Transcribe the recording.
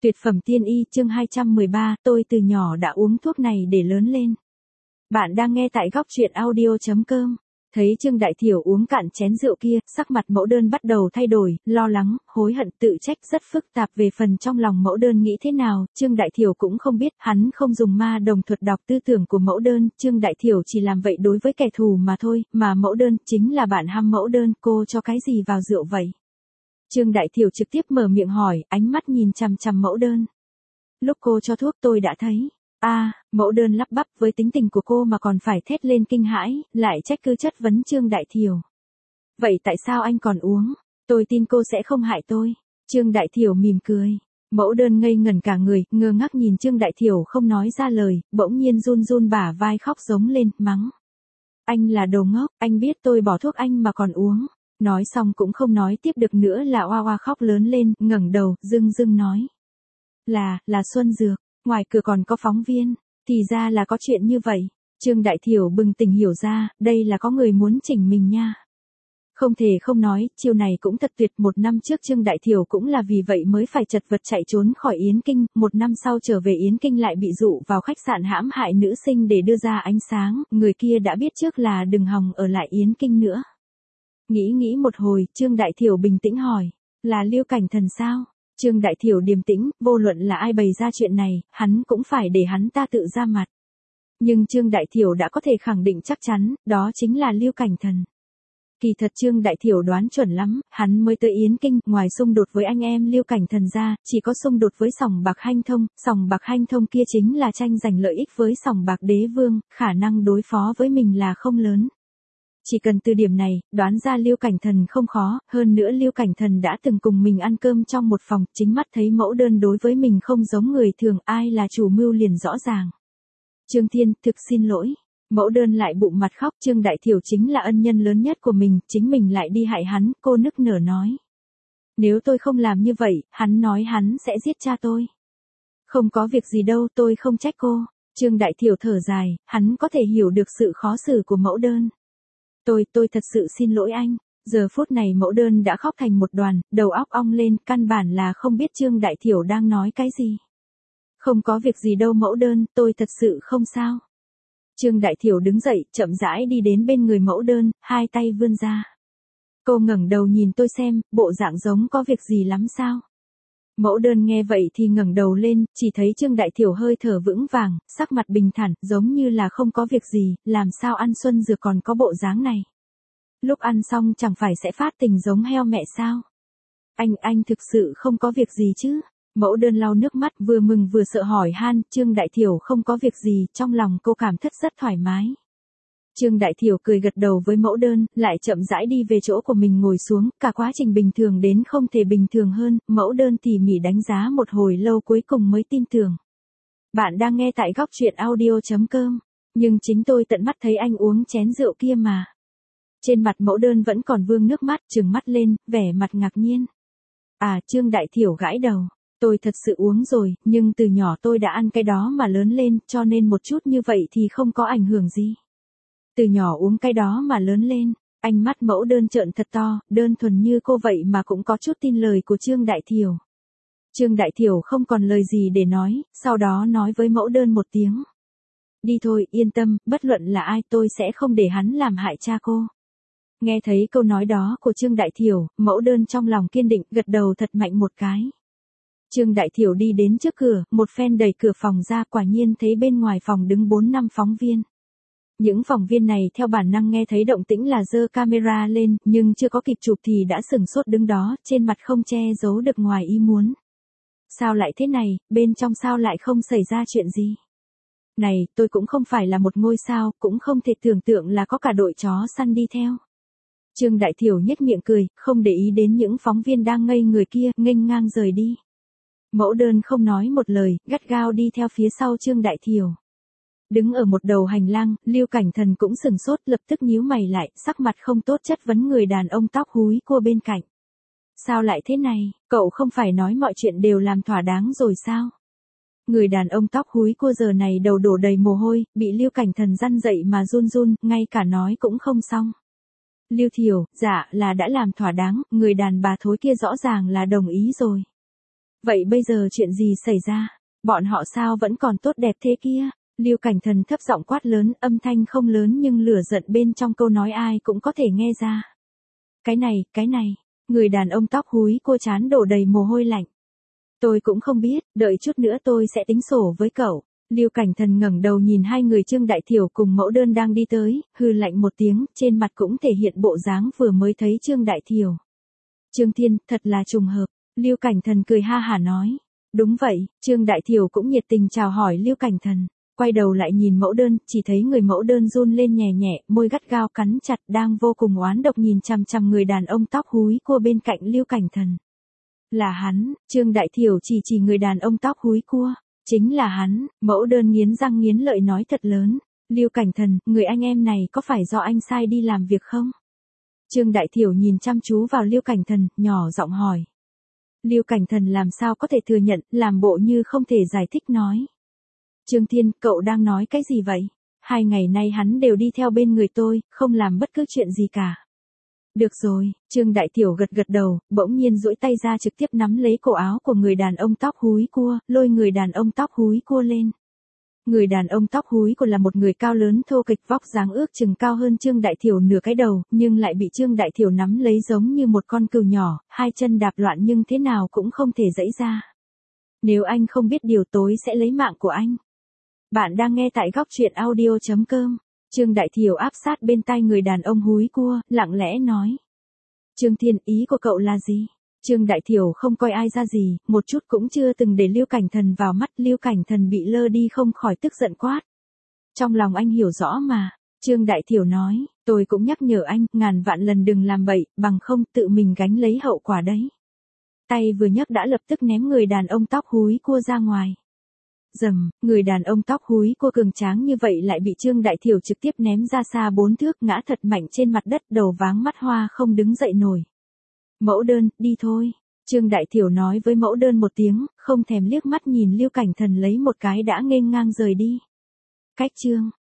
Tuyệt phẩm tiên y chương 213, tôi từ nhỏ đã uống thuốc này để lớn lên. Bạn đang nghe tại góc truyện audio.com. Thấy Trương Đại Thiểu uống cạn chén rượu kia, sắc mặt mẫu đơn bắt đầu thay đổi, lo lắng, hối hận, tự trách rất phức tạp về phần trong lòng mẫu đơn nghĩ thế nào. Trương Đại Thiểu cũng không biết, hắn không dùng ma đồng thuật đọc tư tưởng của mẫu đơn, Trương Đại Thiểu chỉ làm vậy đối với kẻ thù mà thôi, mà mẫu đơn chính là bạn hăm mẫu đơn, cô cho cái gì vào rượu vậy? Trương Đại Thiểu trực tiếp mở miệng hỏi, ánh mắt nhìn chằm chằm mẫu đơn. Lúc cô cho thuốc tôi đã thấy. Mẫu đơn lắp bắp, với tính tình của cô mà còn phải thét lên kinh hãi, lại trách cứ chất vấn Trương Đại Thiểu. Vậy tại sao anh còn uống? Tôi tin cô sẽ không hại tôi. Trương Đại Thiểu mỉm cười. Mẫu đơn ngây ngẩn cả người, ngơ ngác nhìn Trương Đại Thiểu không nói ra lời, bỗng nhiên run run bả vai khóc giống lên, mắng. Anh là đồ ngốc, anh biết tôi bỏ thuốc anh mà còn uống. Nói xong cũng không nói tiếp được nữa là oa oa khóc lớn lên, ngẩng đầu, dưng dưng nói. Là Xuân Dược, ngoài cửa còn có phóng viên, thì ra là có chuyện như vậy. Trương Đại Thiểu bừng tỉnh hiểu ra, đây là có người muốn chỉnh mình nha. Không thể không nói, chiêu này cũng thật tuyệt. 1 năm trước Trương Đại Thiểu cũng là vì vậy mới phải chật vật chạy trốn khỏi Yến Kinh, 1 năm sau trở về Yến Kinh lại bị dụ vào khách sạn hãm hại nữ sinh để đưa ra ánh sáng, người kia đã biết trước là đừng hòng ở lại Yến Kinh nữa. Nghĩ một hồi, Trương Đại Thiểu bình tĩnh hỏi, là Lưu Cảnh Thần sao? Trương Đại Thiểu điềm tĩnh, vô luận là ai bày ra chuyện này, hắn cũng phải để hắn ta tự ra mặt. Nhưng Trương Đại Thiểu đã có thể khẳng định chắc chắn, đó chính là Lưu Cảnh Thần. Kỳ thật Trương Đại Thiểu đoán chuẩn lắm, hắn mới tới Yến Kinh, ngoài xung đột với anh em Lưu Cảnh Thần ra, chỉ có xung đột với Sòng Bạc Hanh Thông kia chính là tranh giành lợi ích với Sòng Bạc Đế Vương, khả năng đối phó với mình là không lớn. Chỉ cần từ điểm này, đoán ra Lưu Cảnh Thần không khó, hơn nữa Lưu Cảnh Thần đã từng cùng mình ăn cơm trong một phòng, chính mắt thấy mẫu đơn đối với mình không giống người thường, ai là chủ mưu liền rõ ràng. Trương Thiên, thực xin lỗi. Mẫu đơn lại bụng mặt khóc, Trương Đại Thiểu chính là ân nhân lớn nhất của mình, chính mình lại đi hại hắn, cô nức nở nói. Nếu tôi không làm như vậy, hắn nói hắn sẽ giết cha tôi. Không có việc gì đâu, tôi không trách cô. Trương Đại Thiểu thở dài, hắn có thể hiểu được sự khó xử của mẫu đơn. Tôi thật sự xin lỗi anh. Giờ phút này mẫu đơn đã khóc thành một đoàn, đầu óc ong lên, căn bản là không biết Trương Đại Thiểu đang nói cái gì. Không có việc gì đâu mẫu đơn, tôi thật sự không sao. Trương Đại Thiểu đứng dậy, chậm rãi đi đến bên người mẫu đơn, hai tay vươn ra. Cô ngẩng đầu nhìn tôi xem, bộ dạng giống có việc gì lắm sao? Mẫu đơn nghe vậy thì ngẩng đầu lên, chỉ thấy Trương Đại Thiểu hơi thở vững vàng, sắc mặt bình thản, giống như là không có việc gì, làm sao ăn xuân dược còn có bộ dáng này. Lúc ăn xong chẳng phải sẽ phát tình giống heo mẹ sao? Anh thực sự không có việc gì chứ? Mẫu đơn lau nước mắt vừa mừng vừa sợ hỏi han, Trương Đại Thiểu không có việc gì, trong lòng cô cảm thấy rất thoải mái. Trương Đại Thiểu cười gật đầu với mẫu đơn, lại chậm rãi đi về chỗ của mình ngồi xuống, cả quá trình bình thường đến không thể bình thường hơn, mẫu đơn tỉ mỉ đánh giá một hồi lâu cuối cùng mới tin tưởng. Bạn đang nghe tại góc truyện audio.com, nhưng chính tôi tận mắt thấy anh uống chén rượu kia mà. Trên mặt mẫu đơn vẫn còn vương nước mắt, trừng mắt lên, vẻ mặt ngạc nhiên. Trương Đại Thiểu gãi đầu. Tôi thật sự uống rồi, nhưng từ nhỏ tôi đã ăn cái đó mà lớn lên, cho nên một chút như vậy thì không có ảnh hưởng gì. Từ nhỏ uống cái đó mà lớn lên, ánh mắt mẫu đơn trợn thật to, đơn thuần như cô vậy mà cũng có chút tin lời của Trương Đại Thiểu. Trương Đại Thiểu không còn lời gì để nói, sau đó nói với mẫu đơn một tiếng. Đi thôi, yên tâm, bất luận là ai tôi sẽ không để hắn làm hại cha cô. Nghe thấy câu nói đó của Trương Đại Thiểu, mẫu đơn trong lòng kiên định, gật đầu thật mạnh một cái. Trương Đại Thiểu đi đến trước cửa, một phen đẩy cửa phòng ra, quả nhiên thấy bên ngoài phòng đứng 4-5 phóng viên. Những phóng viên này theo bản năng nghe thấy động tĩnh là giơ camera lên, nhưng chưa có kịp chụp thì đã sửng sốt đứng đó, trên mặt không che giấu được ngoài ý muốn. Sao lại thế này, bên trong sao lại không xảy ra chuyện gì? Này, tôi cũng không phải là một ngôi sao, cũng không thể tưởng tượng là có cả đội chó săn đi theo. Trương Đại Thiểu nhếch miệng cười, không để ý đến những phóng viên đang ngây người kia, nghênh ngang rời đi. Mẫu đơn không nói một lời, gắt gao đi theo phía sau Trương Đại Thiểu. Đứng ở một đầu hành lang, Lưu Cảnh Thần cũng sừng sốt, lập tức nhíu mày lại, sắc mặt không tốt chất vấn người đàn ông tóc húi cua bên cạnh. Sao lại thế này, cậu không phải nói mọi chuyện đều làm thỏa đáng rồi sao? Người đàn ông tóc húi cua giờ này đầu đổ đầy mồ hôi, bị Lưu Cảnh Thần răn dậy mà run run, ngay cả nói cũng không xong. Lưu Thiểu, dạ là đã làm thỏa đáng, người đàn bà thối kia rõ ràng là đồng ý rồi. Vậy bây giờ chuyện gì xảy ra? Bọn họ sao vẫn còn tốt đẹp thế kia? Lưu Cảnh Thần thấp giọng quát lớn, âm thanh không lớn nhưng lửa giận bên trong câu nói ai cũng có thể nghe ra. Cái này, người đàn ông tóc húi cua trán đổ đầy mồ hôi lạnh. Tôi cũng không biết, đợi chút nữa tôi sẽ tính sổ với cậu. Lưu Cảnh Thần ngẩng đầu nhìn hai người Trương Đại Thiểu cùng mẫu đơn đang đi tới, hừ lạnh một tiếng, trên mặt cũng thể hiện bộ dáng vừa mới thấy Trương Đại Thiểu. Trương Thiên, thật là trùng hợp. Lưu Cảnh Thần cười ha hả nói. Đúng vậy, Trương Đại Thiểu cũng nhiệt tình chào hỏi Lưu Cảnh Thần. Quay đầu lại nhìn mẫu đơn, chỉ thấy người mẫu đơn run lên nhẹ nhẹ, môi gắt gao cắn chặt, đang vô cùng oán độc nhìn chằm chằm người đàn ông tóc húi cua bên cạnh Lưu Cảnh Thần. Là hắn, Trương Đại Thiểu chỉ người đàn ông tóc húi cua. Chính là hắn, mẫu đơn nghiến răng nghiến lợi nói thật lớn. Lưu Cảnh Thần, người anh em này có phải do anh sai đi làm việc không? Trương Đại Thiểu nhìn chăm chú vào Lưu Cảnh Thần, nhỏ giọng hỏi. Lưu Cảnh Thần làm sao có thể thừa nhận, làm bộ như không thể giải thích nói. Trương Thiên, cậu đang nói cái gì vậy? 2 ngày nay hắn đều đi theo bên người tôi, không làm bất cứ chuyện gì cả. Được rồi, Trương Đại Thiểu gật đầu, bỗng nhiên duỗi tay ra trực tiếp nắm lấy cổ áo của người đàn ông tóc húi cua, lôi người đàn ông tóc húi cua lên. Người đàn ông tóc húi của là một người cao lớn thô kịch, vóc dáng ước chừng cao hơn Trương Đại Thiểu nửa cái đầu, nhưng lại bị Trương Đại Thiểu nắm lấy giống như một con cừu nhỏ, hai chân đạp loạn nhưng thế nào cũng không thể giãy ra. Nếu anh không biết điều tối sẽ lấy mạng của anh. Bạn đang nghe tại góc truyện audio.com. Trương Đại Thiểu áp sát bên tai người đàn ông húi cua, lặng lẽ nói. Trương Thiên, ý của cậu là gì? Trương Đại Thiểu không coi ai ra gì, một chút cũng chưa từng để Lưu Cảnh Thần vào mắt, Lưu Cảnh Thần bị lơ đi không khỏi tức giận quát. Trong lòng anh hiểu rõ mà, Trương Đại Thiểu nói, tôi cũng nhắc nhở anh, ngàn vạn lần đừng làm bậy, bằng không tự mình gánh lấy hậu quả đấy. Tay vừa nhấc đã lập tức ném người đàn ông tóc húi cua ra ngoài. Dầm, người đàn ông tóc húi cua cường tráng như vậy lại bị Trương Đại Thiểu trực tiếp ném ra xa 4 thước, ngã thật mạnh trên mặt đất, đầu váng mắt hoa không đứng dậy nổi. Mẫu đơn, đi thôi. Trương Đại Thiểu nói với mẫu đơn một tiếng, không thèm liếc mắt nhìn Lưu Cảnh Thần lấy một cái đã nghênh ngang rời đi. Cách chương